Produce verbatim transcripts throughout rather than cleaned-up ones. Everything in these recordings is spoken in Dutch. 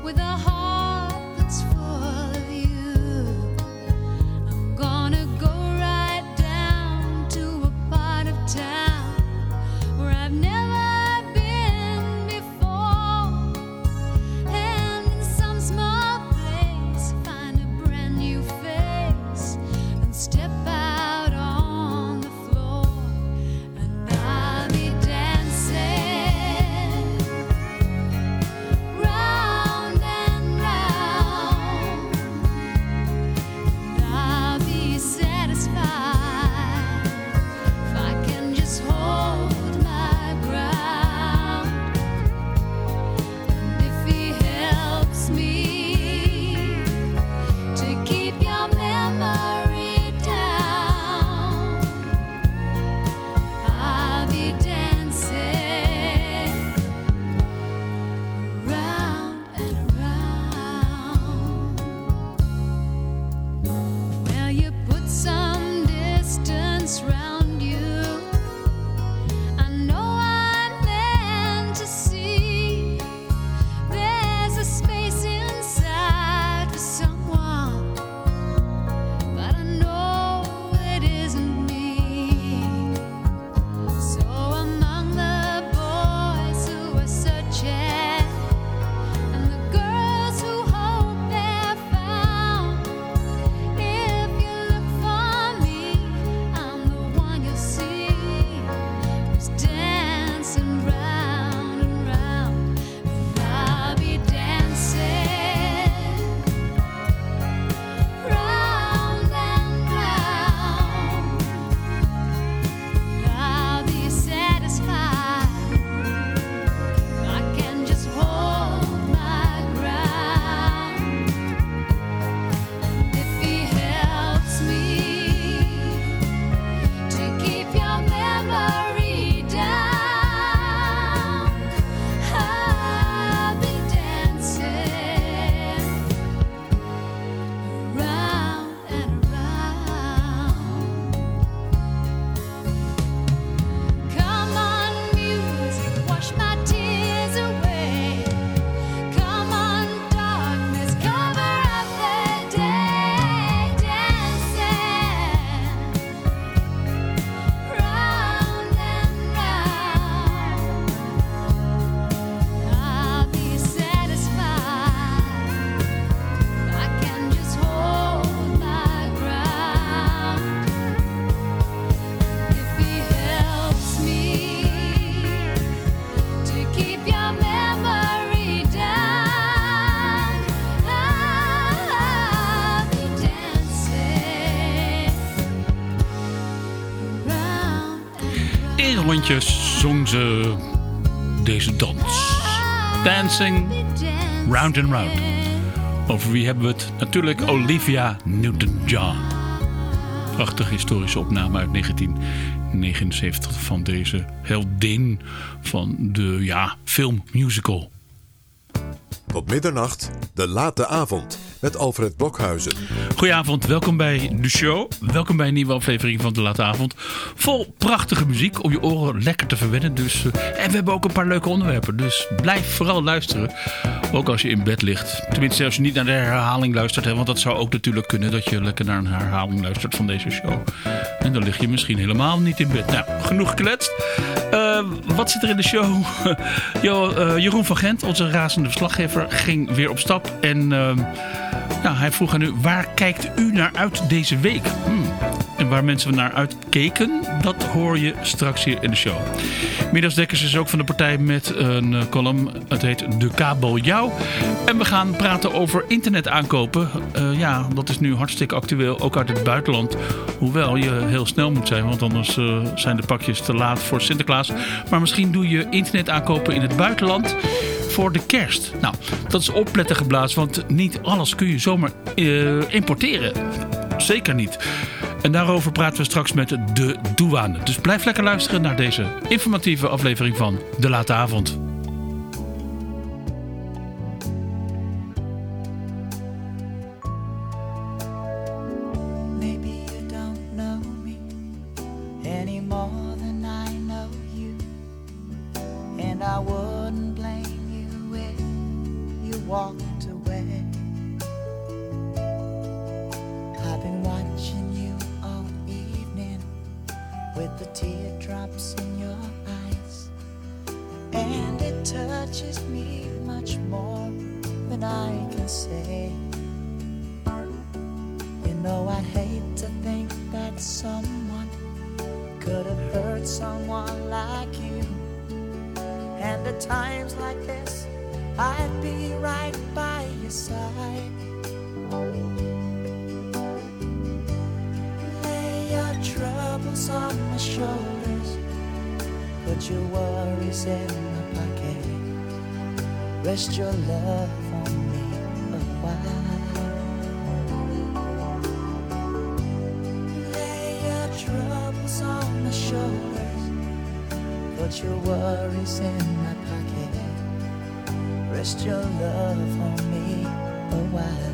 rondjes zong ze deze dans. Dancing Round and Round. Over wie hebben we het? Natuurlijk Olivia Newton-John. Prachtige historische opname uit negentien negenenzeventig van deze heldin van de ja, filmmusical. Tot middernacht, de late avond met Alfred Blokhuizen. Goedenavond, welkom bij de show. Welkom bij een nieuwe aflevering van de late avond. Vol prachtige muziek om je oren lekker te verwennen. Dus, uh, en we hebben ook een paar leuke onderwerpen. Dus blijf vooral luisteren. Ook als je in bed ligt. Tenminste, als je niet naar de herhaling luistert. Hè, want dat zou ook natuurlijk kunnen dat je lekker naar een herhaling luistert van deze show. En dan lig je misschien helemaal niet in bed. Nou, genoeg gekletst. Uh, wat zit er in de show? jo, uh, Jeroen van Gent, onze razende verslaggever, ging weer op stap. En uh, nou, hij vroeg aan u, waar kijkt u naar uit deze week? Hmm. En waar mensen naar uitkeken, dat hoor je straks hier in de show. Midas Dekkers is ook van de partij met een uh, column. Het heet De Kabeljauw. En we gaan praten over internet aankopen. Uh, ja, dat is nu hartstikke actueel, ook uit het buitenland. Hoewel je heel snel moet zijn, want anders uh, zijn de pakjes te laat voor Sinterklaas. Maar misschien doe je internet aankopen in het buitenland voor de kerst. Nou, dat is opletten geblazen, want niet alles kun je zomaar uh, importeren. Zeker niet. En daarover praten we straks met de douane. Dus blijf lekker luisteren naar deze informatieve aflevering van De Late Avond. Maybe you don't know me any more than I know you. And I wouldn't blame you if you walked touches me much more than I can say. You know I'd hate to think that someone could have hurt someone like you. And at times like this, I'd be right by your side. Lay your troubles on my shoulders, put your worries in my pocket. Rest your love on me a while. Lay your troubles on my shoulders, put your worries in my pocket. Rest your love on me a while.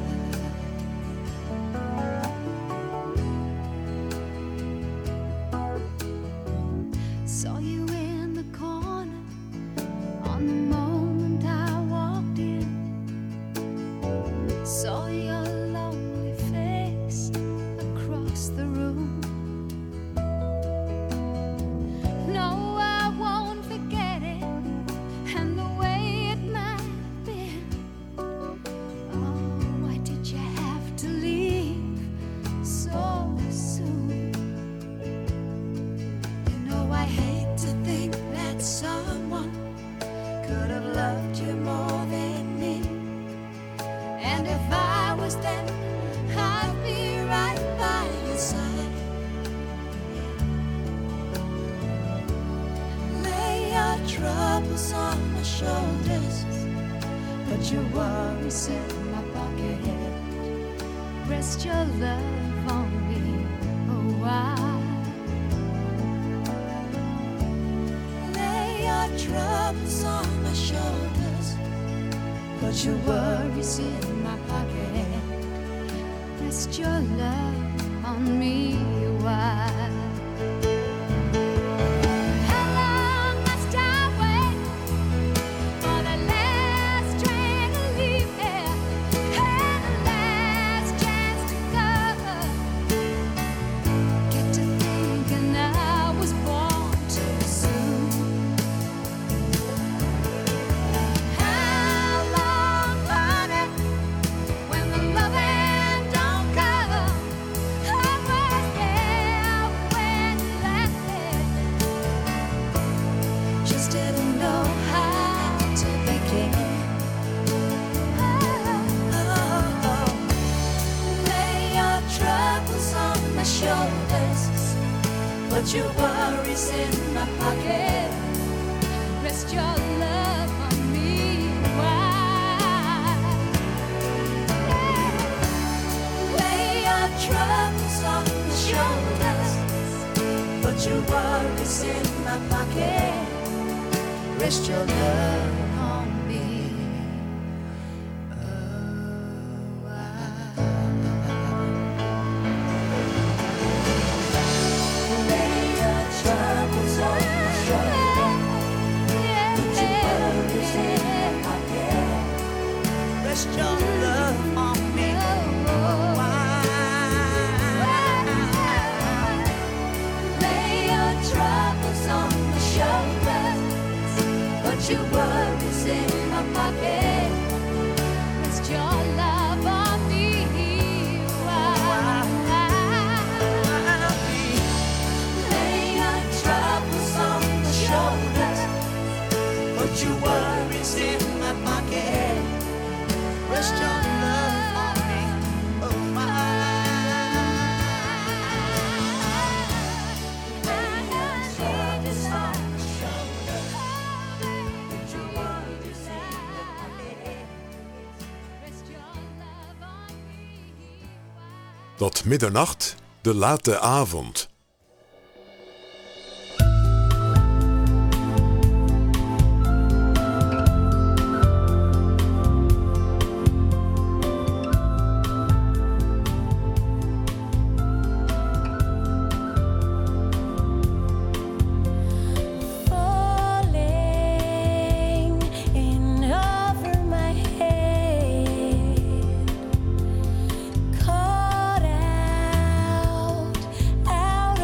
Saw you in the corner on the moment I walked in. Saw your lonely face across the room. No, I won't forget it, and the way it might have been. Oh, why did you have to leave so soon? You know I hate to think that someone could have loved you more than me. And if I was them, I'd be right by your side. Lay your troubles on my shoulders, put your worries in my pocket. Rest your love on me a while. Lay your troubles on my shoulders, put your worries in my pocket. Rest your love on me a while. How long must I wait for the last train to leave here and the last chance to go? Get to thinking I was born too soon. How long, honey, when the loving don't come? I was there when you left. Just didn't know how to begin. Oh, lay your troubles on my shoulders, put your worries in my pocket. Rest your love on me a while. Lay your troubles on my shoulders, put your worries in my pocket. Rest your love on me a while. Lay your troubles on my shoulders, put your worries in my pocket. Rest your love on me a while. Lay your troubles on my shoulders, put your worries in my pocket. Rest your love on me a while. Lay your troubles on my shoulders, put your worries in my pocket. Rest your love on me a while. Lay your troubles on my shoulders, put your worries in my pocket. Rest your love on me a while. Tot middernacht, de late avond. Falling in over my head, caught out, out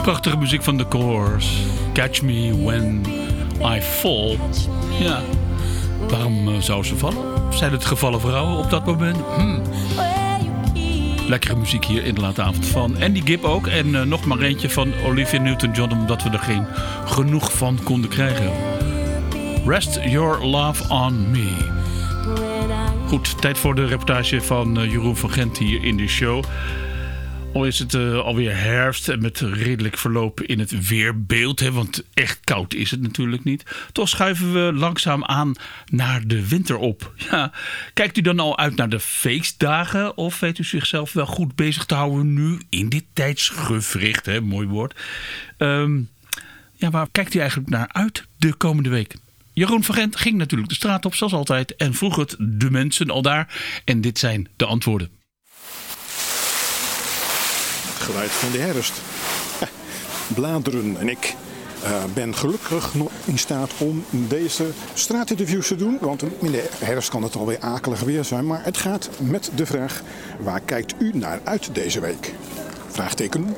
Prachtige muziek van The Course. Catch Me When I Fall. Ja, waarom uh, zou ze vallen? Zijn het gevallen vrouwen op dat moment? Hmm. Lekkere muziek hier in de late avond van Andy Gibb ook. En uh, nog maar eentje van Olivia Newton-John, omdat we er geen genoeg van konden krijgen. Rest Your Love On Me. Goed, tijd voor de reportage van uh, Jeroen van Gent hier in de show. Al is het uh, alweer herfst en met redelijk verloop in het weerbeeld. Hè, want echt koud is het natuurlijk niet. Toch schuiven we langzaam aan naar de winter op. Ja, kijkt u dan al uit naar de feestdagen? Of weet u zichzelf wel goed bezig te houden nu in dit tijdsgewricht? Hè, mooi woord. Um, ja, waar kijkt u eigenlijk naar uit de komende week? Jeroen van Gent ging natuurlijk de straat op zoals altijd. En vroeg het de mensen al daar. En dit zijn de antwoorden. Geluid van de herfst. Ja, bladeren en ik uh, ben gelukkig nog in staat om deze straatinterviews te doen. Want in de herfst kan het alweer akelig weer zijn. Maar het gaat met de vraag, waar kijkt u naar uit deze week? Vraagteken.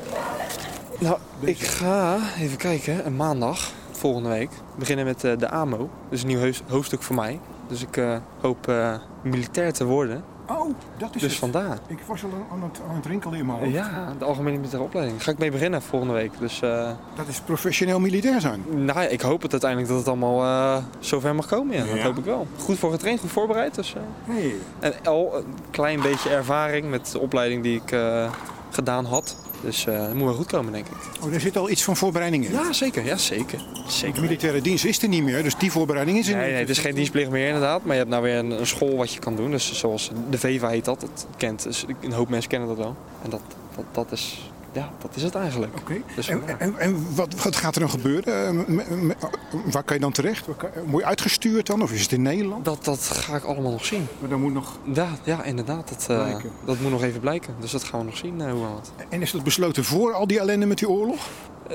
Nou, ik ga, even kijken, een maandag, volgende week, beginnen met uh, de A M O. Dus een nieuw heus- hoofdstuk voor mij. Dus ik uh, hoop uh, militair te worden. Oh, dat is dus het. vandaar. Ik was al aan het, aan het rinkelen in mijn hoofd. Ja, de algemene militaire opleiding. Daar ga ik mee beginnen volgende week. Dus, uh, dat is professioneel militair zijn. Nou ja, ik hoop het uiteindelijk dat het allemaal uh, zover mag komen. Ja. Ja. Dat hoop ik wel. Goed voor getraind, goed voorbereid. Dus, uh, hey. En al een klein beetje ervaring met de opleiding die ik uh, gedaan had. Dus uh, dat moet wel goed komen, denk ik. Oh, er zit al iets van voorbereiding in? Ja, zeker. Ja, zeker. zeker. De militaire dienst is er niet meer, dus die voorbereiding is er nee, niet. Nee, het is geen dienstplicht meer inderdaad. Maar je hebt nou weer een, een school wat je kan doen. Dus zoals de VEVA heet dat. Dat kent, dus een hoop mensen kennen dat wel. En dat, dat, dat is... Ja, dat is het eigenlijk. Oké. Okay. Dus, en ja. en, en wat, wat gaat er dan gebeuren? Uh, me, me, waar kan je dan terecht? Kan, word je uitgestuurd dan? Of is het in Nederland? Dat, dat ga ik allemaal nog zien. Maar dan moet nog... Ja, ja inderdaad. Dat, uh, dat moet nog even blijken. Dus dat gaan we nog zien. Uh, hoe wat. En is dat besloten voor al die ellende met die oorlog?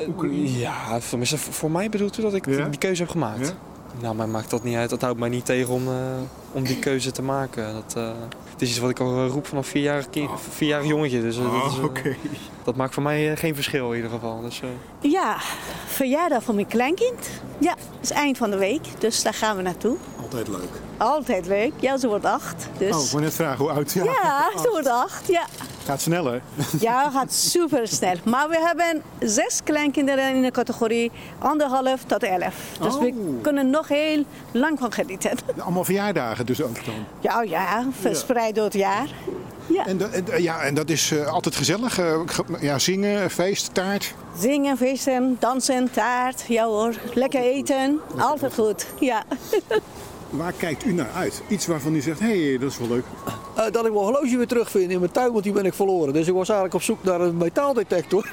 Uh, ja, tenminste, voor mij bedoelt u dat ik ja? die keuze heb gemaakt. Ja? Nou, mij maakt dat niet uit. Dat houdt mij niet tegen om, uh, om die keuze te maken. Dat, uh, het is iets wat ik al roep vanaf vierjarig, kind, vierjarig jongetje. Dus, uh, oh, dat, is, uh, okay. dat maakt voor mij uh, geen verschil in ieder geval. Dus, uh... Ja, verjaardag van mijn kleinkind. Ja, het is eind van de week, dus daar gaan we naartoe. Altijd leuk. Altijd leuk. Ja, ze wordt acht. Dus... Oh, ik wou net vragen hoe oud. Ja, ja ze wordt acht. Ja. Gaat sneller. Ja, gaat super snel. Maar we hebben zes kleinkinderen in de categorie anderhalf tot elf. Dus oh. we kunnen nog heel lang van genieten. Allemaal verjaardagen dus ook dan? Ja, ja, verspreid door het jaar. Ja. En, dat, en, ja, en dat is uh, altijd gezellig? Uh, ja, zingen, feest, taart? Zingen, feesten, dansen, taart. Ja hoor, lekker eten. Lekker altijd goed, ja. Waar kijkt u naar uit? Iets waarvan u zegt, hé, hey, dat is wel leuk. Uh, dat ik mijn horloge weer terugvind in mijn tuin, want die ben ik verloren. Dus ik was eigenlijk op zoek naar een metaaldetector.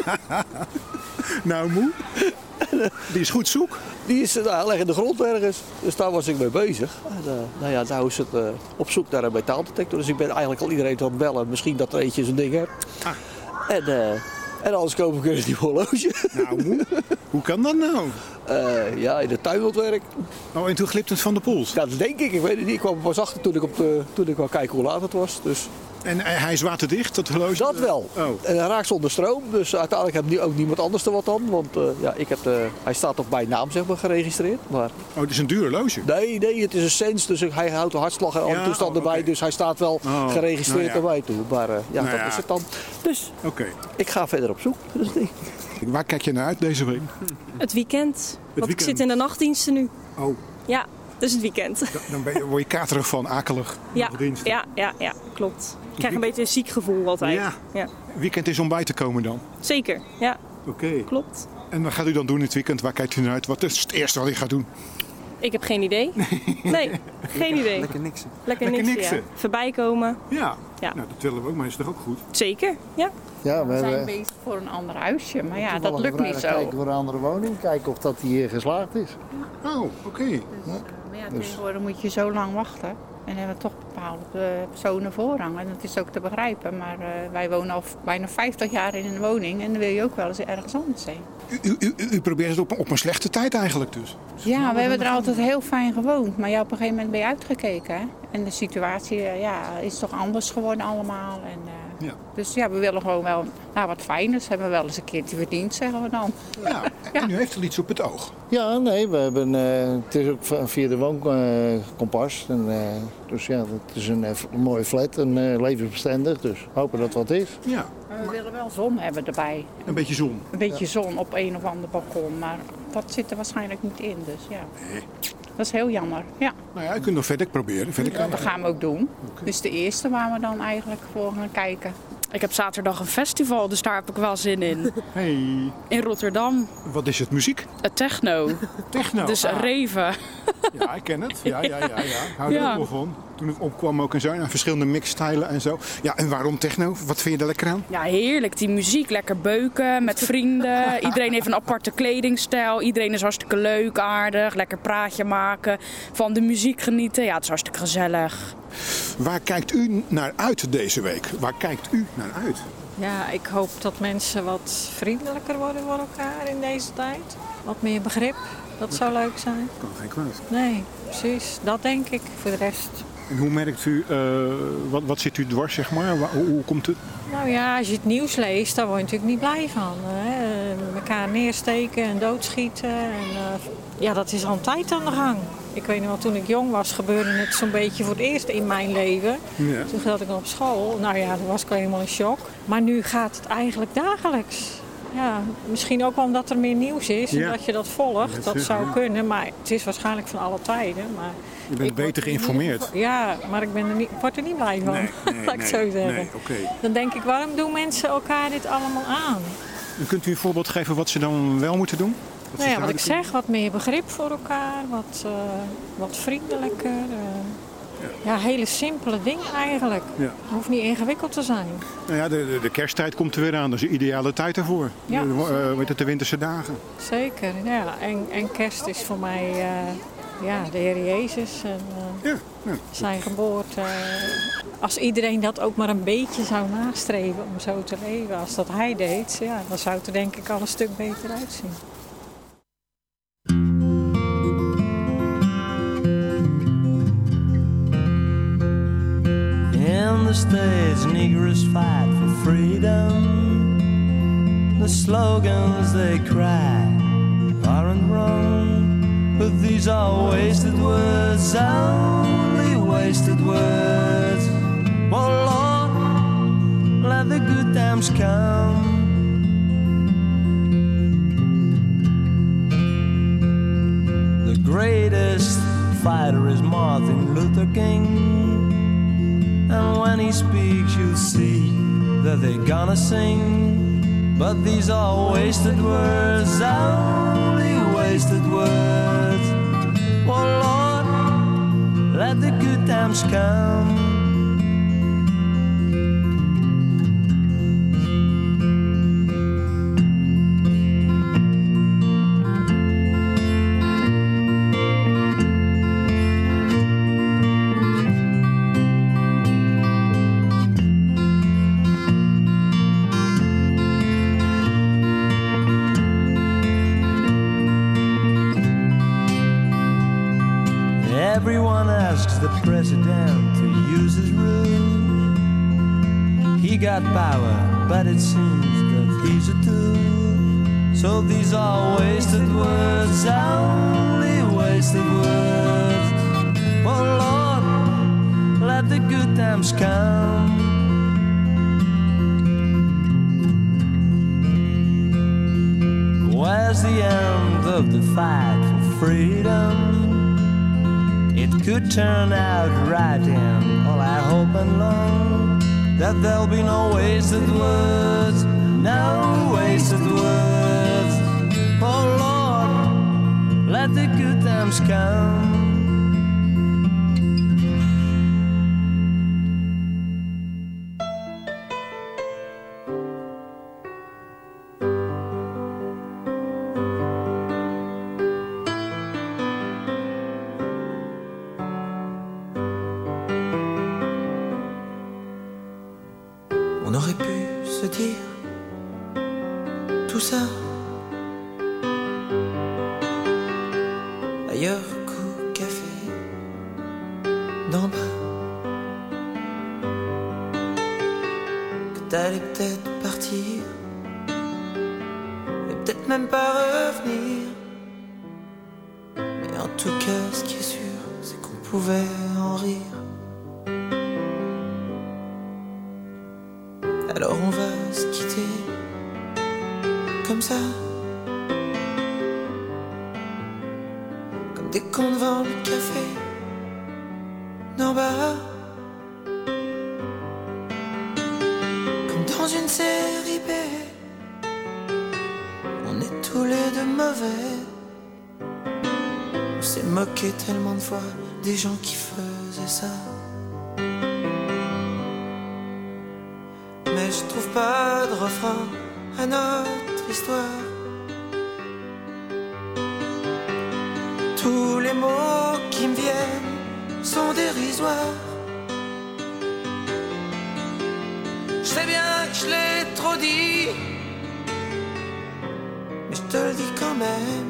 Nou, moe? Die is goed zoek. Die is nou, leg in de grond ergens. Dus daar was ik mee bezig. En, uh, nou ja, nou is het uh, op zoek naar een metaaldetector. Dus ik ben eigenlijk al iedereen aan het bellen. Misschien dat er eentje zo'n ding heeft. Ah. En, uh, en anders koop ik eens die horloge. Nou, moe. Hoe kan dat nou? Uh, ja, in de tuinwerk. Oh, en toen glipt het van de pols? Ja, dat denk ik. Ik weet het niet. Ik kwam er pas achter toen ik, op de, toen ik wou kijken hoe laat het was. Dus... En hij is waterdicht, dat horloge? Dat wel. Oh. En hij raakt zonder stroom. Dus uiteindelijk heeft nu ook niemand anders er wat aan. Want uh, ja, ik heb de, hij staat op mijn naam zeg maar, geregistreerd. Maar... Oh, het is een duur horloge? Nee, nee, het is een Sens. Dus hij houdt de hartslag en alle ja, toestanden oh, okay. bij. Dus hij staat wel oh, geregistreerd nou ja. erbij toe. Maar uh, ja, nou dat ja. is het dan. Dus okay. ik ga verder op zoek. Dus waar kijk je naar uit deze week? Het weekend. Het Want weekend. Ik zit in de nachtdiensten nu. Oh. Ja, dus het weekend. Dan, dan ben je, word je katerig van, akelig. Ja, ja, ja, ja, klopt. Ik krijg een beetje een ziek gevoel altijd. Ja. ja. Weekend is om bij te komen dan? Zeker, ja. Oké. Okay. Klopt. En wat gaat u dan doen in het weekend? Waar kijkt u naar uit? Wat is het eerste wat u gaat doen? Ik heb geen idee. Nee, geen idee. Lekker niksen. Lekker, Lekker niksen, niksen. Ja. Voorbij komen. Ja. ja, nou dat willen we ook, maar is toch ook goed? Zeker, ja. Ja, we, we zijn bezig voor een ander huisje, maar ja, dat lukt niet zo. Kijken voor een andere woning, kijken of dat hier geslaagd is. Oh, oké. Okay. Dus, ja. Maar ja, tegenwoordig moet je zo lang wachten. En hebben we toch bepaalde personen voorrang. En dat is ook te begrijpen. Maar uh, wij wonen al bijna vijftig jaar in een woning. En dan wil je ook wel eens ergens anders zijn. U, u, u, u probeert het op, op een slechte tijd eigenlijk dus? Ja, we hebben er altijd heel fijn gewoond. Maar ja, op een gegeven moment ben je uitgekeken. Hè? En de situatie uh, ja, is toch anders geworden allemaal. En, uh, Ja. Dus ja, we willen gewoon wel nou, wat fijners. Hebben we wel eens een keertje verdiend, zeggen we dan. Ja, en u heeft al iets op het oog. Ja, nee, we hebben, uh, het is ook via de woonkompas. Uh, uh, dus ja, het is een, uh, een mooie flat, en uh, levensbestendig. Dus hopen dat het wat is. Ja. We willen wel zon hebben erbij. Een beetje zon. Een beetje zon op een of ander balkon. Maar dat zit er waarschijnlijk niet in, dus ja. Nee. Dat is heel jammer, ja. Nou ja, je kunt nog verder proberen. Verder Ja, dat gaan we ook doen. Okay. Dus de eerste waar we dan eigenlijk voor gaan kijken. Ik heb zaterdag een festival, dus daar heb ik wel zin in. Hey. In Rotterdam. Wat is het, muziek? Het techno. Techno? Dus ah. reven. Ja, ik ken het. Ja, ja, ja. ja. Hou er ja. ook wel van. Toen het opkwam ook en zo, en verschillende mixstijlen en zo. Ja, en waarom techno? Wat vind je daar lekker aan? Ja, heerlijk. Die muziek, lekker beuken met vrienden. Iedereen heeft een aparte kledingstijl. Iedereen is hartstikke leuk, aardig. Lekker praatje maken. Van de muziek genieten. Ja, het is hartstikke gezellig. Waar kijkt u naar uit deze week? Waar kijkt u naar uit? Ja, ik hoop dat mensen wat vriendelijker worden voor elkaar in deze tijd. Wat meer begrip. Dat zou leuk zijn. Kan geen kwaad. Nee, precies. Dat denk ik. Voor de rest. En hoe merkt u, uh, wat, wat zit u dwars, zeg maar? Hoe, hoe komt het? Nou ja, als je het nieuws leest, daar word je natuurlijk niet blij van. Hè? Elkaar neersteken en doodschieten. En, uh, ja, dat is al een tijd aan de gang. Ik weet nog wel, toen ik jong was, gebeurde het zo'n beetje voor het eerst in mijn leven. Ja. Toen zat ik nog op school. Nou ja, toen was ik helemaal in shock. Maar nu gaat het eigenlijk dagelijks. Ja, misschien ook wel omdat er meer nieuws is en ja. dat je dat volgt. Dat, dat is, zou ja. kunnen, maar het is waarschijnlijk van alle tijden. Maar je bent beter geïnformeerd. Geval, ja, maar ik ben er niet, word er niet blij van, nee, nee, laat ik nee, zo zeggen. Nee, okay. Dan denk ik, waarom doen mensen elkaar dit allemaal aan? En kunt u een voorbeeld geven wat ze dan wel moeten doen? Wat, nou ja, wat ik zeg, wat meer begrip voor elkaar, wat, uh, wat vriendelijker. Uh, Ja, hele simpele dingen eigenlijk. Ja. Het hoeft niet ingewikkeld te zijn. Nou ja, de, de, de kersttijd komt er weer aan. Dat is de ideale tijd ervoor. Ja. De, uh, weet het, de winterse dagen. Zeker, ja. En, en kerst is voor mij uh, ja, de Heer Jezus. En, uh, ja. Ja. Zijn geboorte. Als iedereen dat ook maar een beetje zou nastreven om zo te leven als dat hij deed, ja, dan zou het er denk ik al een stuk beter uitzien. In the States, Negroes fight for freedom. The slogans they cry aren't wrong, but these are wasted words, only wasted words. Oh Lord, let the good times come. The greatest fighter is Martin Luther King. And when he speaks, you'll see that they're gonna sing. But these are wasted words, only wasted words. Oh Lord, let the good times come. Everyone asks the president to use his rules. He got power, but it seems that he's a tool. So these are wasted words, only wasted words. Oh Lord, let the good times come. Where's the end of the fight for freedom? It could turn out right, and all I hope and long that there'll be no wasted words, no wasted words. Oh Lord, let the good times come. On aurait pu se dire tout ça ailleurs qu'au café d'en bas. Que t'allais peut-être partir, et peut-être même pas revenir. Mais en tout cas, ce qui est sûr, c'est qu'on pouvait en rire. Alors on va se quitter comme ça, comme des cons devant le café d'en bas, comme dans une série B. On est tous les deux mauvais. On s'est moqué tellement de fois des gens qui faisaient ça. Mais je trouve pas de refrain à notre histoire. Tous les mots qui me viennent sont dérisoires. Je sais bien que je l'ai trop dit, mais je te le dis quand même.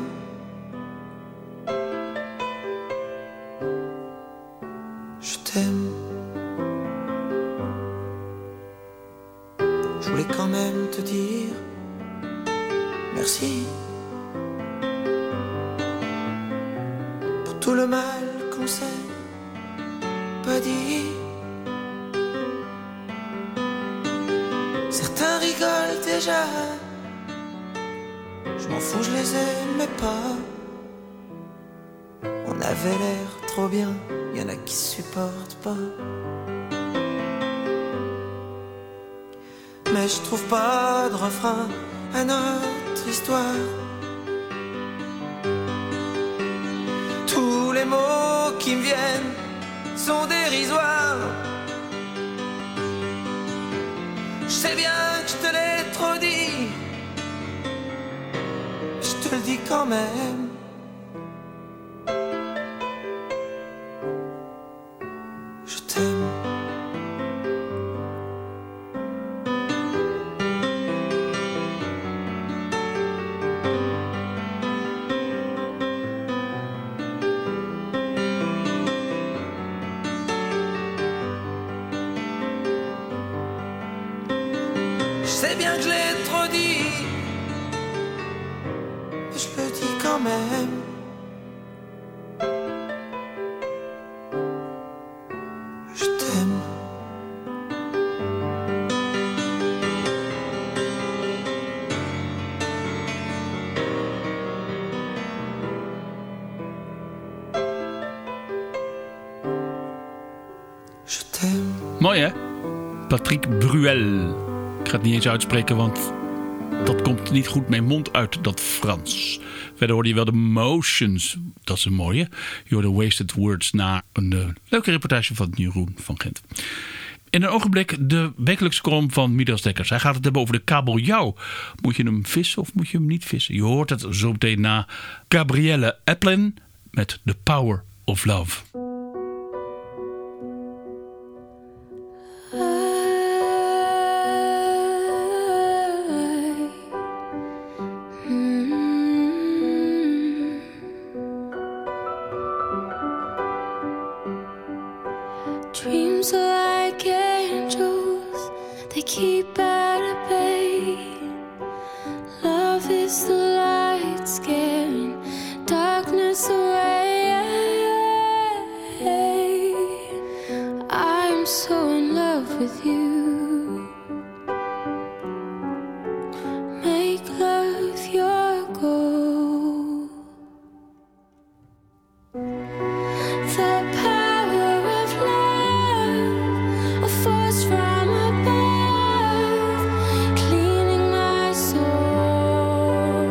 Je t'aime. Je voulais quand même te dire merci pour tout le mal qu'on s'est pas dit. Certains rigolent déjà, je m'en fous, je les aimais pas. On avait l'air trop bien, y en a qui supportent pas. Mais je trouve pas de refrain à notre histoire. Tous les mots qui me viennent sont dérisoires. Je sais bien que je te l'ai trop dit, je te le dis quand même. Je t'aime. Je sais bien que je l'ai trop dit, mais je le dis quand même. Je t'aime. Je t'aime. Mooi hè? Patrick Bruel. Ik ga het niet eens uitspreken, want dat komt niet goed mijn mond uit, dat Frans. Verder hoorde je wel de Motions. Dat is een mooie. Je hoorde Wasted Words na een uh, leuke reportage van Jeroen van Gent. In een ogenblik de wekelijkse column van Midas Dekkers. Hij gaat het hebben over de kabeljauw. Moet je hem vissen of moet je hem niet vissen? Je hoort het zo meteen na Gabrielle Aplin met The Power of Love. Dreams are like angels, they keep at bay. Love is the light scaring darkness away. I'm so in love with you. Make love your goal. The power of love, a force from above, cleaning my soul.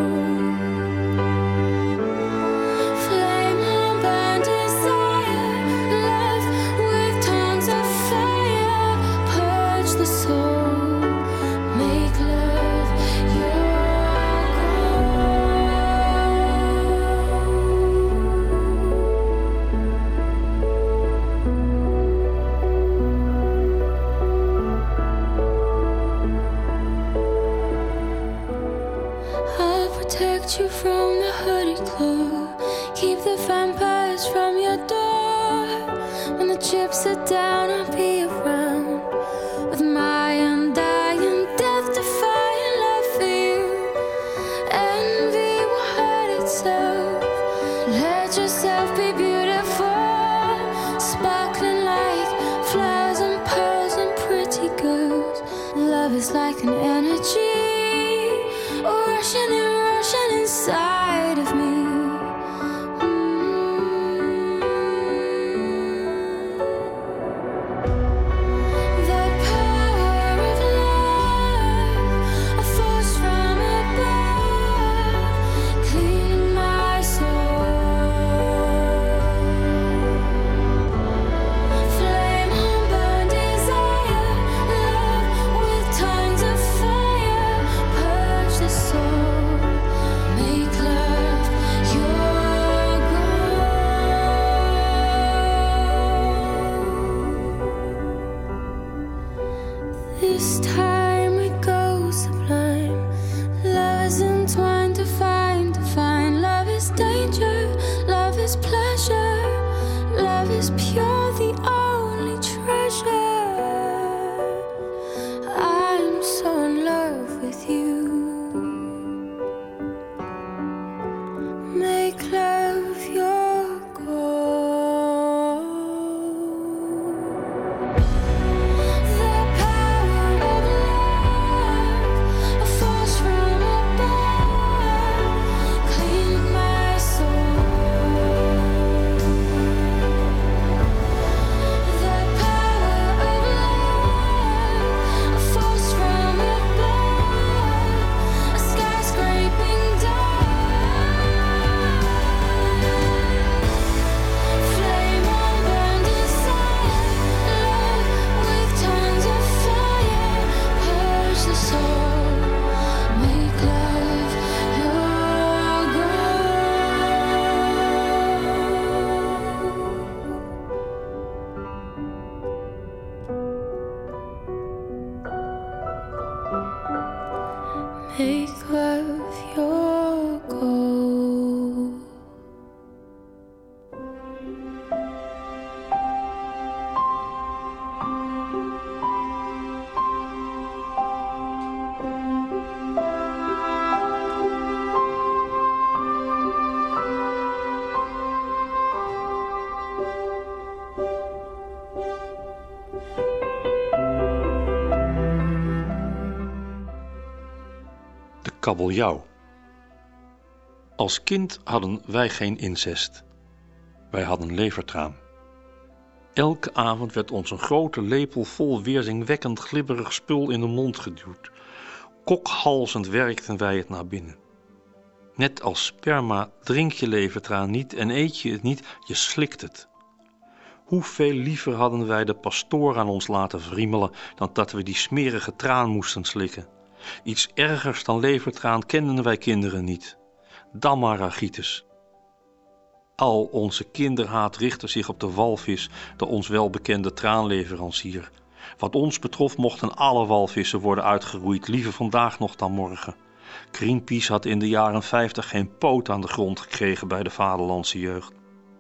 Flame on burn desire, love with tongues of fire, purge the soul, make love your I'll protect you from the hooded claw, keep the vampires from your door. When the chips are down, I'll be around with my undying like an energy rushing and rushing inside of me. This time we go sublime. Love is entwined to find, to find. Love is danger, love is pleasure. Love is pure, the only treasure. I'm so in love with you. Make love your goal. The power of love, a force from above, clean my soul. The power of love, a force from above, a skyscraping dawn. Flame on burn desire, love with tongues of fire, purge the soul, make love your goal. Make love your goal. De kabeljauw. Als kind hadden wij geen incest. Wij hadden levertraan. Elke avond werd ons een grote lepel vol weerzinwekkend glibberig spul in de mond geduwd. Kokhalzend werkten wij het naar binnen. Net als sperma drink je levertraan niet en eet je het niet, je slikt het. Hoeveel liever hadden wij de pastoor aan ons laten wriemelen dan dat we die smerige traan moesten slikken. Iets ergers dan levertraan kenden wij kinderen niet. Dammaragitis. Al onze kinderhaat richtte zich op de walvis, de ons welbekende traanleverancier. Wat ons betrof mochten alle walvissen worden uitgeroeid, liever vandaag nog dan morgen. Greenpeace had in de jaren vijftig geen poot aan de grond gekregen bij de vaderlandse jeugd.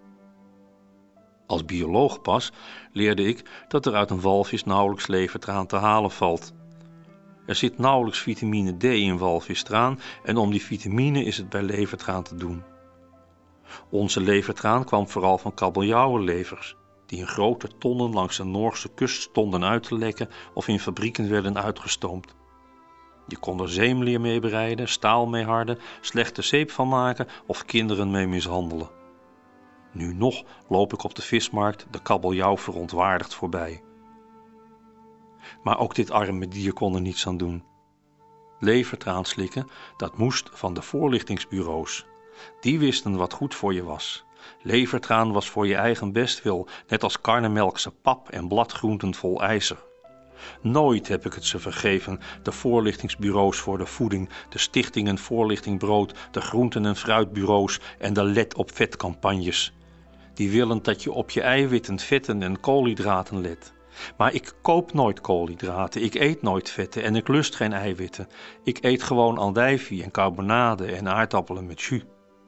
Als bioloog pas leerde ik dat er uit een walvis nauwelijks levertraan te halen valt. Er zit nauwelijks vitamine D in walvistraan en om die vitamine is het bij levertraan te doen. Onze levertraan kwam vooral van kabeljauwenlevers, die in grote tonnen langs de Noorse kust stonden uit te lekken of in fabrieken werden uitgestoomd. Je kon er zeemleer mee bereiden, staal mee harden, slechte zeep van maken of kinderen mee mishandelen. Nu nog loop ik op de vismarkt de kabeljauw verontwaardigd voorbij. Maar ook dit arme dier kon er niets aan doen. Levertraan slikken, dat moest van de voorlichtingsbureaus. Die wisten wat goed voor je was. Levertraan was voor je eigen bestwil, net als karnemelkse pap en bladgroenten vol ijzer. Nooit heb ik het ze vergeven, de voorlichtingsbureaus voor de voeding, de stichtingen Voorlichting Brood, de groenten- en fruitbureaus en de let op vetcampagnes. Die willen dat je op je eiwitten, vetten en koolhydraten let. Maar ik koop nooit koolhydraten, ik eet nooit vetten en ik lust geen eiwitten. Ik eet gewoon andijvie en carbonade en aardappelen met jus.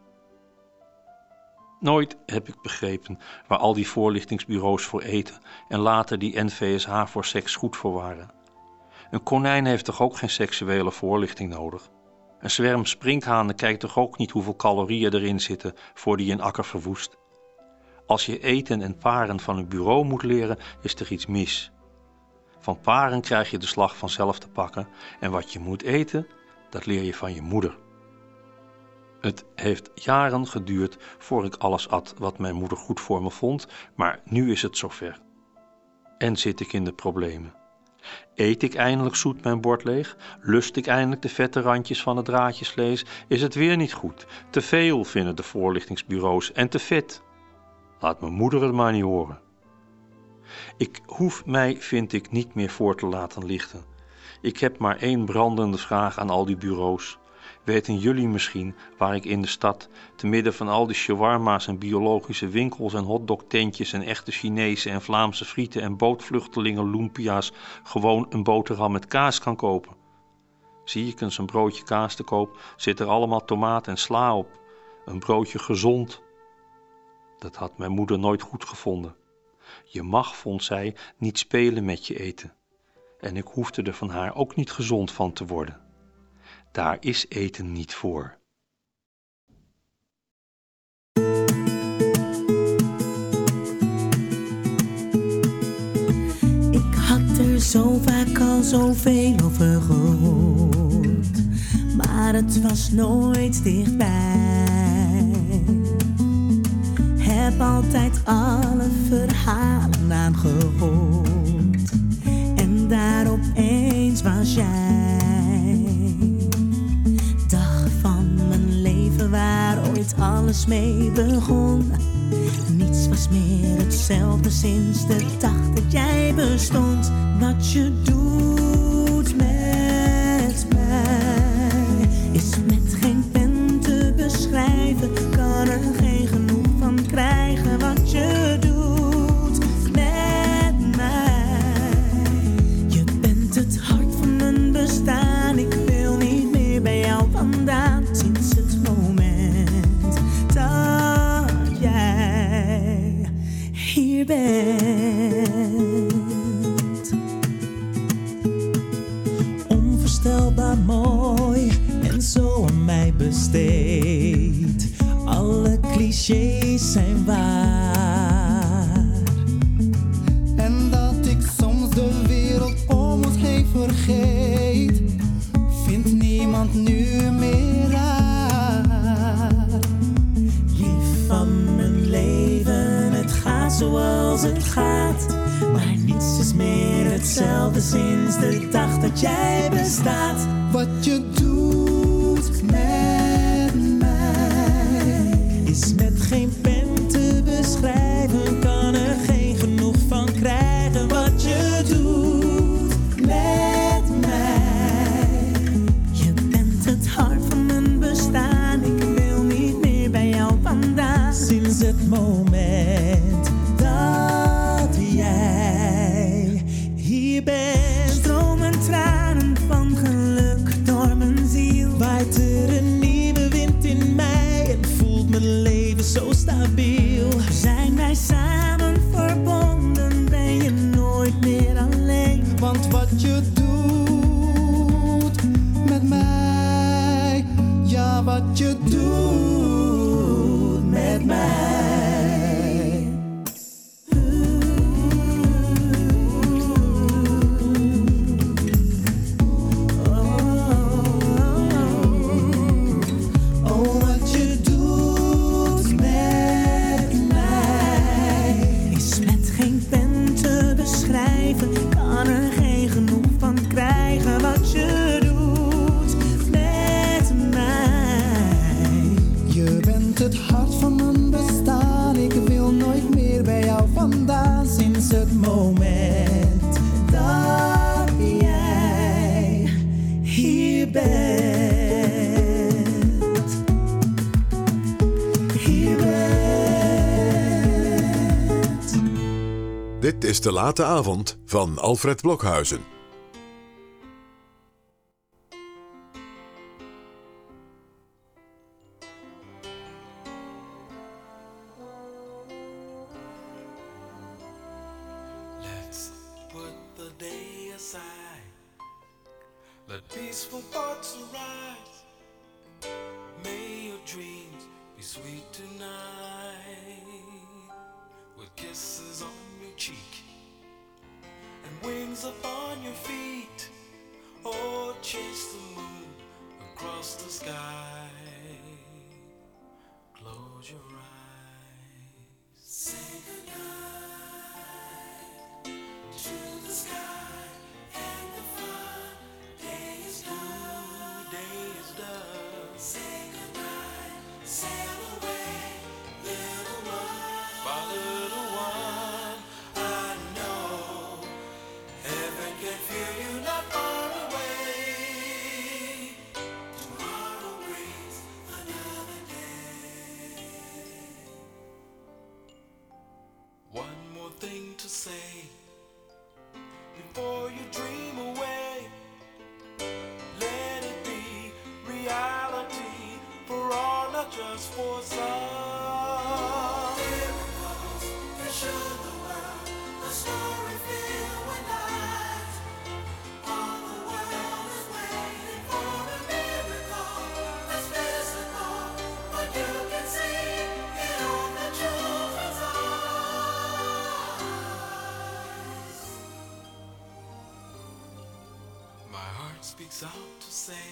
Nooit heb ik begrepen waar al die voorlichtingsbureaus voor eten en later die N V S H voor seks goed voor waren. Een konijn heeft toch ook geen seksuele voorlichting nodig? Een zwerm sprinkhanen kijkt toch ook niet hoeveel calorieën erin zitten voor die een akker verwoest? Als je eten en paren van een bureau moet leren, is er iets mis. Van paren krijg je de slag vanzelf te pakken en wat je moet eten, dat leer je van je moeder. Het heeft jaren geduurd voor ik alles at wat mijn moeder goed voor me vond, maar nu is het zover. En zit ik in de problemen. Eet ik eindelijk zoet mijn bord leeg? Lust ik eindelijk de vette randjes van het draadjesvlees? Is het weer niet goed? Te veel vinden de voorlichtingsbureaus en te vet. Laat mijn moeder het maar niet horen. Ik hoef mij, vind ik, niet meer voor te laten lichten. Ik heb maar één brandende vraag aan al die bureaus. Weten jullie misschien waar ik in de stad, te midden van al die shawarma's en biologische winkels en hotdogtentjes en echte Chinese en Vlaamse frieten en bootvluchtelingen lumpia's, gewoon een boterham met kaas kan kopen? Zie ik eens een broodje kaas te koop, zit er allemaal tomaat en sla op. Een broodje gezond. Dat had mijn moeder nooit goed gevonden. Je mag, vond zij, niet spelen met je eten. En ik hoefde er van haar ook niet gezond van te worden. Daar is eten niet voor. Ik had er zo vaak al zoveel over gehoord, maar het was nooit dichtbij. Heb altijd alle verhalen aangehoord en daar opeens was jij. Dag van mijn leven waar ooit alles mee begon. Niets was meer hetzelfde sinds de dag dat jij bestond. Wat je doet met mij is met geen pen te beschrijven. Kan er geen genoeg van krijgen wat je doet met mij. Je bent het hart van mijn bestaan. Ik wil niet meer bij jou vandaan sinds het moment dat jij hier bent. Onvoorstelbaar mooi en zo aan mij besteed. Alle clichés zijn waar. En dat ik soms de wereld om ons heen vergeet, vindt niemand nu meer raar. Lief van mijn leven, het gaat zoals het gaat. Maar niets is meer hetzelfde sinds de dag dat jij bestaat. Wat je doet met mij is met geen pen te beschrijven. Kan er geen genoeg van krijgen wat je doet met mij. Je bent het hart van mijn bestaan. Ik wil niet meer bij jou vandaan sinds het moment dat jij hier bent. Stromen tranen van geluk door mijn ziel. Waait er een nieuwe wind in mij en voelt mijn leven zo stabiel. Zijn wij samen verbonden, ben je nooit meer alleen. Want wat je doet met mij, ja wat je doet met mij. Kan er geen genoeg van krijgen wat je doet met mij. Je bent het hart van mijn bestaan. Ik wil nooit meer bij jou vandaan sinds het moment dat jij hier bent. Hier bent. Dit is De Late Avond van Alfred Blokhuizen. Let's put the day aside. Let peaceful thoughts arise. May your dreams be sweet tonight, with kisses on your cheek and wings upon your feet, or chase the moon across the sky. Close your eyes, say goodnight to the sky and the fun. Day is done, day is done. Say goodnight, sail away, little one, my little one. I know heaven can feel you not far away. Tomorrow brings another day. One more thing to say before you dream away. Let it be reality for all, not just for some. Miracles that show the world a story filled with light. All the world is waiting for a miracle that's visible, but you can see it on the children's eyes. My heart speaks out to say,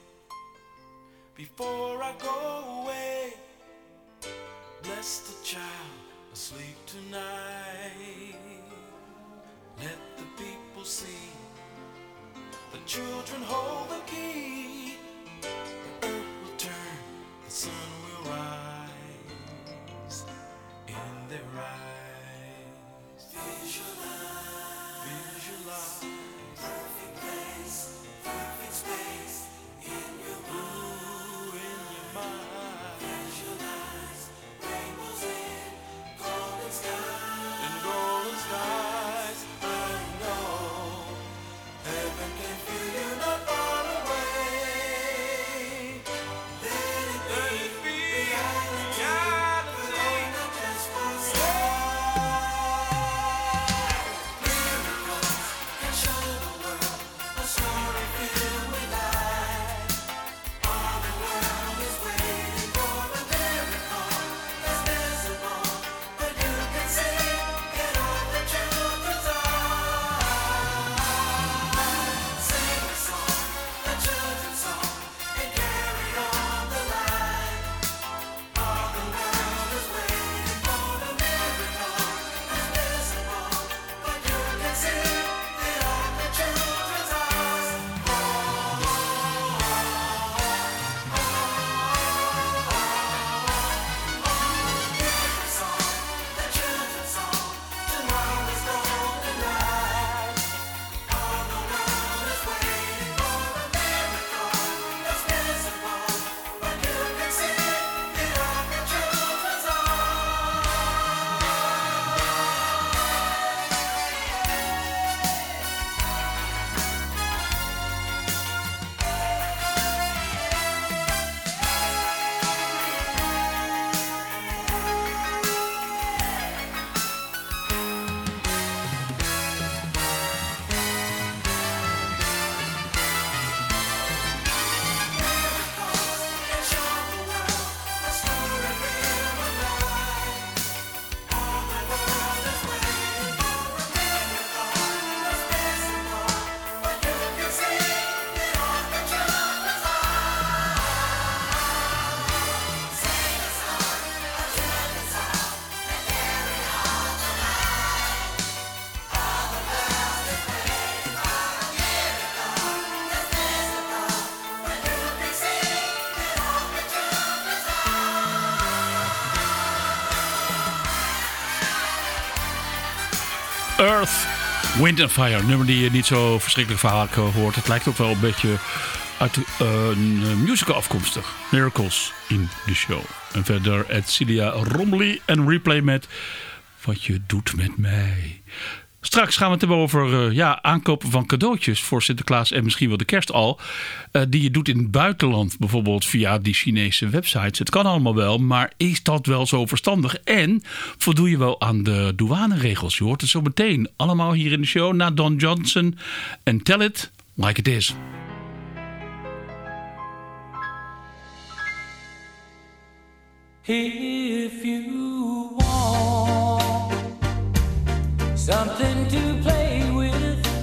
before I go away, bless the child asleep tonight. Let the people see the children hold the key. The earth will turn, the sun will rise in their eyes. Visualize, visualize, perfect place, perfect space in your mind, in your mind. Visualize rainbows in golden skies, in golden skies. I know heaven can feel you not far away. Let it be, let it be reality, reality. Not just for miracles can show the world a story filled with light. All the world is waiting for a miracle that's visible, but you can see it on the children's eyes. Sing a song, a children's song, and carry on the light. All the world is waiting for a miracle that's visible, but you can see it on the children's eyes. Earth, Wind and Fire. Een nummer die je niet zo verschrikkelijk vaak hoort. Het lijkt ook wel een beetje uit uh, een musical afkomstig. Miracles in de show. En verder Edcilia Rombly en Replay met Wat je doet met mij. Straks gaan we het hebben over uh, ja, aankopen van cadeautjes voor Sinterklaas en misschien wel de kerst al. Uh, die je doet in het buitenland, bijvoorbeeld via die Chinese websites. Het kan allemaal wel, maar is dat wel zo verstandig? En voldoe je wel aan de douaneregels? Je hoort het zo meteen allemaal hier in de show na Don Johnson en Tell It Like It Is. If you want something to play with,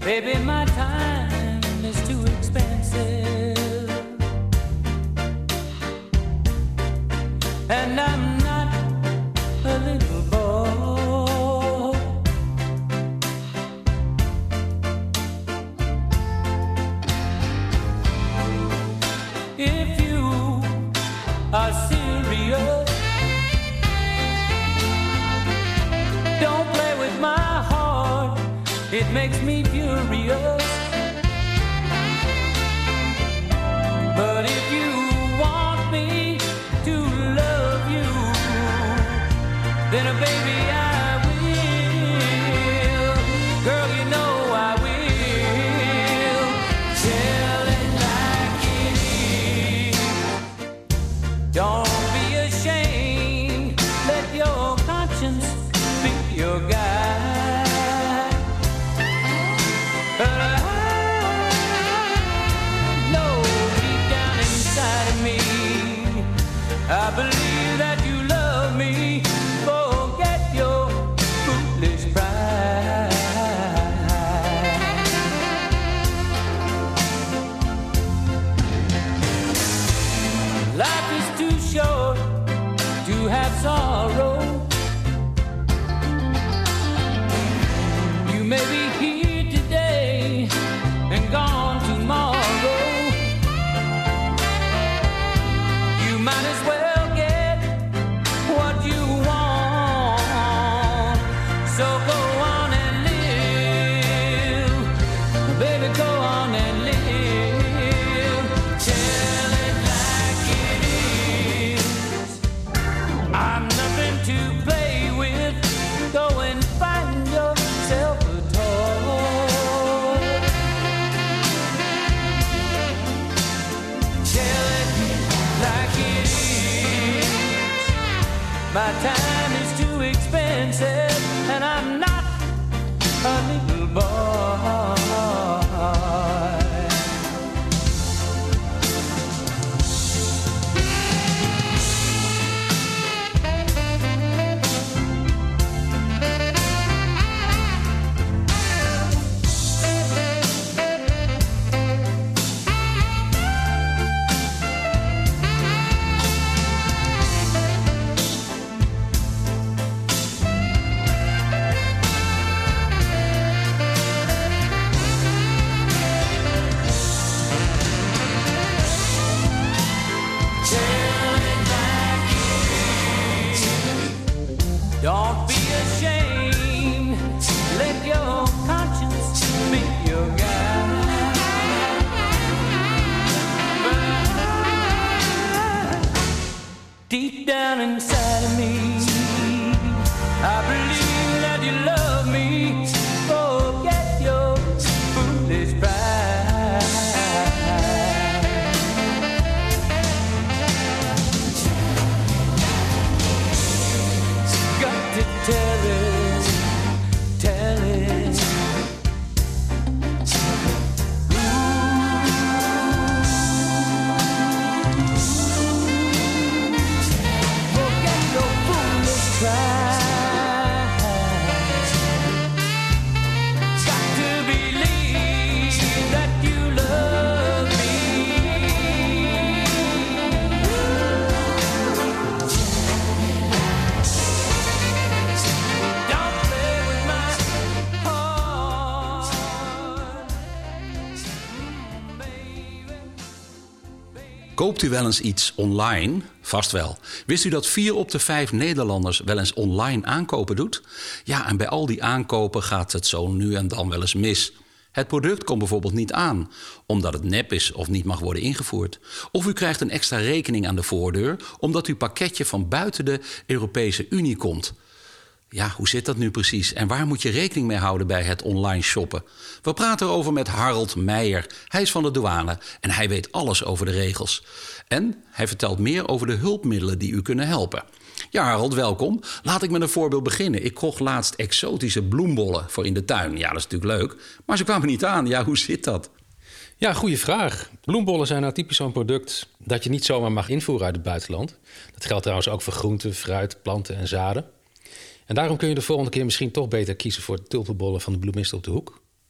Baby, my time is too expensive, and I'm not a little boy. If you are serious, don't play with my heart, it makes me furious. But if you want me to love you, then uh, baby I will. Girl, you know I will. Tell it like it is. Don't be ashamed. Let your conscience be your guide. But I know deep down inside of me, I believe that you love me. Forget your foolish pride. Life is too short to have sorrow. You may be here today and gone tomorrow. You might as well get what you want. So go on and live, baby, go on and live. Tell it like it is. I'm nothing to play with. Go and find yourself a toy. Tell it like it is. My time is too expensive, and I'm not a little boy. Don't be ashamed. Let your conscience be your guide. But deep down inside of me, I believe that you love me. Forget your foolish pride. Got to tell it, tell it. Forget your foolish pride. Got to believe that you love me. Don't play with my heart, Koopt u wel eens iets online? Vast wel. Wist u dat vier op de vijf Nederlanders wel eens online aankopen doet? Ja, en bij al die aankopen gaat het zo nu en dan wel eens mis. Het product komt bijvoorbeeld niet aan, omdat het nep is of niet mag worden ingevoerd. Of u krijgt een extra rekening aan de voordeur, omdat uw pakketje van buiten de Europese Unie komt. Ja, hoe zit dat nu precies? En waar moet je rekening mee houden bij het online shoppen? We praten erover met Harold Meijer. Hij is van de douane en hij weet alles over de regels. En hij vertelt meer over de hulpmiddelen die u kunnen helpen. Ja, Harold, welkom. Laat ik met een voorbeeld beginnen. Ik kocht laatst exotische bloembollen voor in de tuin. Ja, dat is natuurlijk leuk, maar ze kwamen niet aan. Ja, hoe zit dat? Ja, goede vraag. Bloembollen zijn nou typisch zo'n product dat je niet zomaar mag invoeren uit het buitenland. Dat geldt trouwens ook voor groenten, fruit, planten en zaden. En daarom kun je de volgende keer misschien toch beter kiezen voor tulpenbollen van de bloemist op de hoek.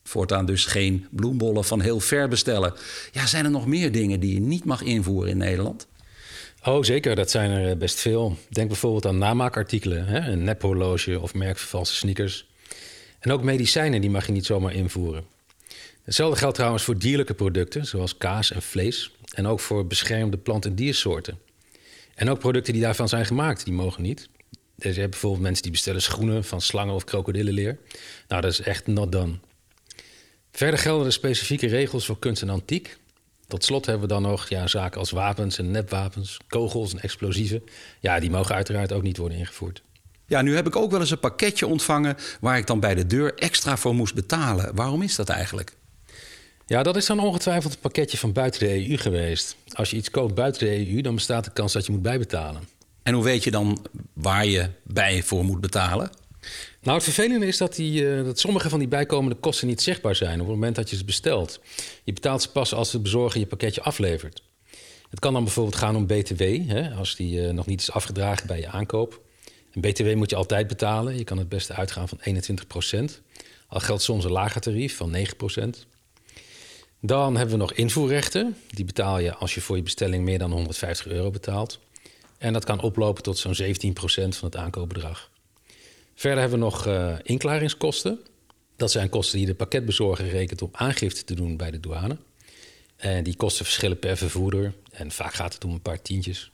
Voortaan dus geen bloembollen van heel ver bestellen. Ja, zijn er nog meer dingen die je niet mag invoeren in Nederland? Oh, zeker. Dat zijn er best veel. Denk bijvoorbeeld aan namaakartikelen. Hè? Een nephorloge of merkvervalste sneakers. En ook medicijnen, die mag je niet zomaar invoeren. Hetzelfde geldt trouwens voor dierlijke producten, zoals kaas en vlees. En ook voor beschermde plant- en diersoorten. En ook producten die daarvan zijn gemaakt, die mogen niet. Dus je hebt bijvoorbeeld mensen die bestellen schoenen van slangen of krokodillenleer. Nou, dat is echt not done. Verder gelden er specifieke regels voor kunst en antiek. Tot slot hebben we dan nog ja, zaken als wapens en nepwapens, kogels en explosieven. Ja, die mogen uiteraard ook niet worden ingevoerd. Ja, nu heb ik ook wel eens een pakketje ontvangen waar ik dan bij de deur extra voor moest betalen. Waarom is dat eigenlijk? Ja, dat is dan ongetwijfeld een pakketje van buiten de E U geweest. Als je iets koopt buiten de E U, dan bestaat de kans dat je moet bijbetalen. En hoe weet je dan waar je bij voor moet betalen? Nou, het vervelende is dat, die, uh, dat sommige van die bijkomende kosten niet zichtbaar zijn op het moment dat je ze bestelt. Je betaalt ze pas als de bezorger je pakketje aflevert. Het kan dan bijvoorbeeld gaan om B T W, hè, als die uh, nog niet is afgedragen bij je aankoop. En B T W moet je altijd betalen. Je kan het beste uitgaan van eenentwintig procent. Al geldt soms een lager tarief van negen procent. Dan hebben we nog invoerrechten. Die betaal je als je voor je bestelling meer dan honderdvijftig euro betaalt. En dat kan oplopen tot zo'n zeventien procent van het aankoopbedrag. Verder hebben we nog uh, inklaringskosten. Dat zijn kosten die de pakketbezorger rekent om aangifte te doen bij de douane. En die kosten verschillen per vervoerder. En vaak gaat het om een paar tientjes.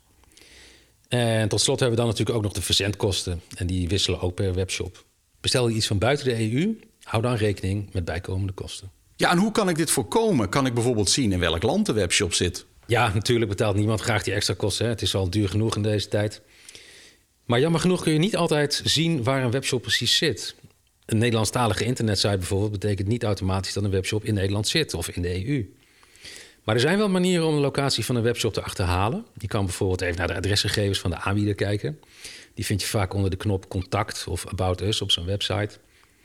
En tot slot hebben we dan natuurlijk ook nog de verzendkosten. En die wisselen ook per webshop. Bestel je iets van buiten de E U, hou dan rekening met bijkomende kosten. Ja, en hoe kan ik dit voorkomen? Kan ik bijvoorbeeld zien in welk land de webshop zit? Ja, natuurlijk betaalt niemand graag die extra kosten. Hè. Het is al duur genoeg in deze tijd. Maar jammer genoeg kun je niet altijd zien waar een webshop precies zit. Een Nederlandstalige internetsite bijvoorbeeld betekent niet automatisch dat een webshop in Nederland zit of in de E U. Maar er zijn wel manieren om de locatie van een webshop te achterhalen. Je kan bijvoorbeeld even naar de adresgegevens van de aanbieder kijken. Die vind je vaak onder de knop contact of about us op zo'n website.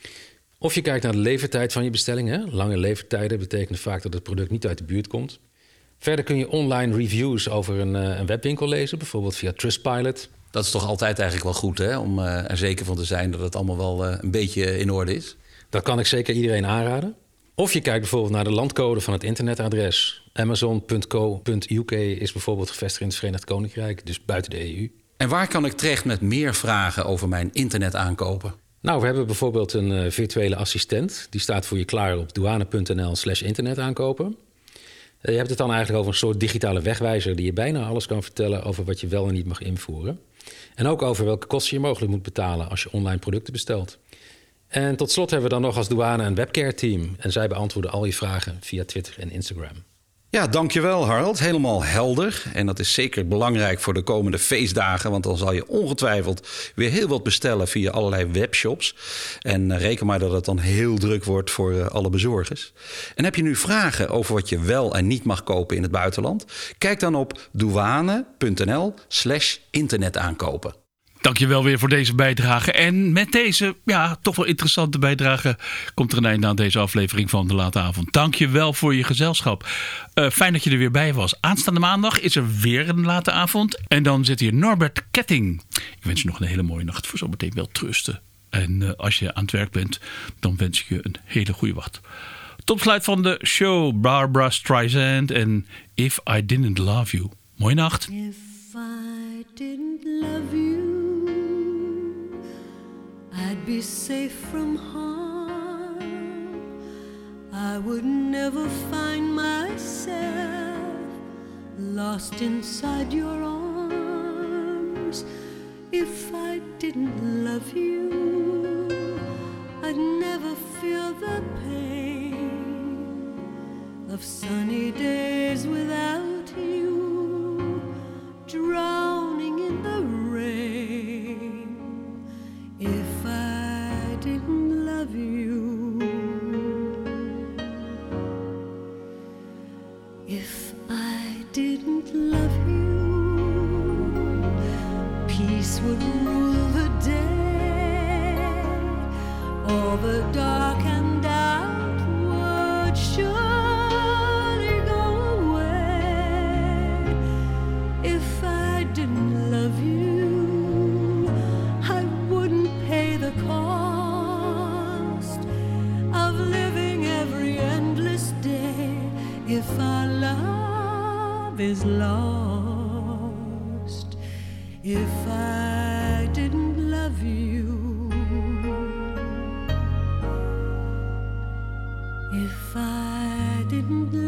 Of je kijkt naar de levertijd van je bestelling. Hè? Lange levertijden betekenen vaak dat het product niet uit de buurt komt. Verder kun je online reviews over een, een webwinkel lezen, bijvoorbeeld via Trustpilot. Dat is toch altijd eigenlijk wel goed, hè? Om uh, er zeker van te zijn dat het allemaal wel uh, een beetje in orde is? Dat kan ik zeker iedereen aanraden. Of je kijkt bijvoorbeeld naar de landcode van het internetadres. Amazon punt co punt U K is bijvoorbeeld gevestigd in het Verenigd Koninkrijk, dus buiten de E U. En waar kan ik terecht met meer vragen over mijn internetaankopen? Nou, we hebben bijvoorbeeld een uh, virtuele assistent. Die staat voor je klaar op douane punt n l slash internetaankopen. Je hebt het dan eigenlijk over een soort digitale wegwijzer die je bijna alles kan vertellen over wat je wel en niet mag invoeren. En ook over welke kosten je mogelijk moet betalen als je online producten bestelt. En tot slot hebben we dan nog als douane een webcare team. En zij beantwoorden al je vragen via Twitter en Instagram. Ja, dankjewel Harold. Helemaal helder. En dat is zeker belangrijk voor de komende feestdagen. Want dan zal je ongetwijfeld weer heel wat bestellen via allerlei webshops. En reken maar dat het dan heel druk wordt voor uh, alle bezorgers. En heb je nu vragen over wat je wel en niet mag kopen in het buitenland? Kijk dan op douane punt n l slash internetaankopen. Dankjewel weer voor deze bijdrage. En met deze, ja, toch wel interessante bijdrage komt er een einde aan deze aflevering van De Late Avond. Dankjewel voor je gezelschap. Uh, fijn dat je er weer bij was. Aanstaande maandag is er weer een Late Avond. En dan zit hier Norbert Ketting. Ik wens je nog een hele mooie nacht. Voor zometeen wel trusten. En uh, als je aan het werk bent, dan wens ik je een hele goede wacht. Tot sluit van de show Barbra Streisand en If I Didn't Love You. Mooie nacht. If I didn't love you, I'd be safe from harm. I would never find myself lost inside your arms. If I didn't love you, I'd never feel the pain of sunny days without you, drowning in the rain. If I didn't love you, if I didn't love you, peace would rule the day. All the dark and doubt would surely go away. If I didn't love you, the cost of living every love is lost. If I didn't love you, if I didn't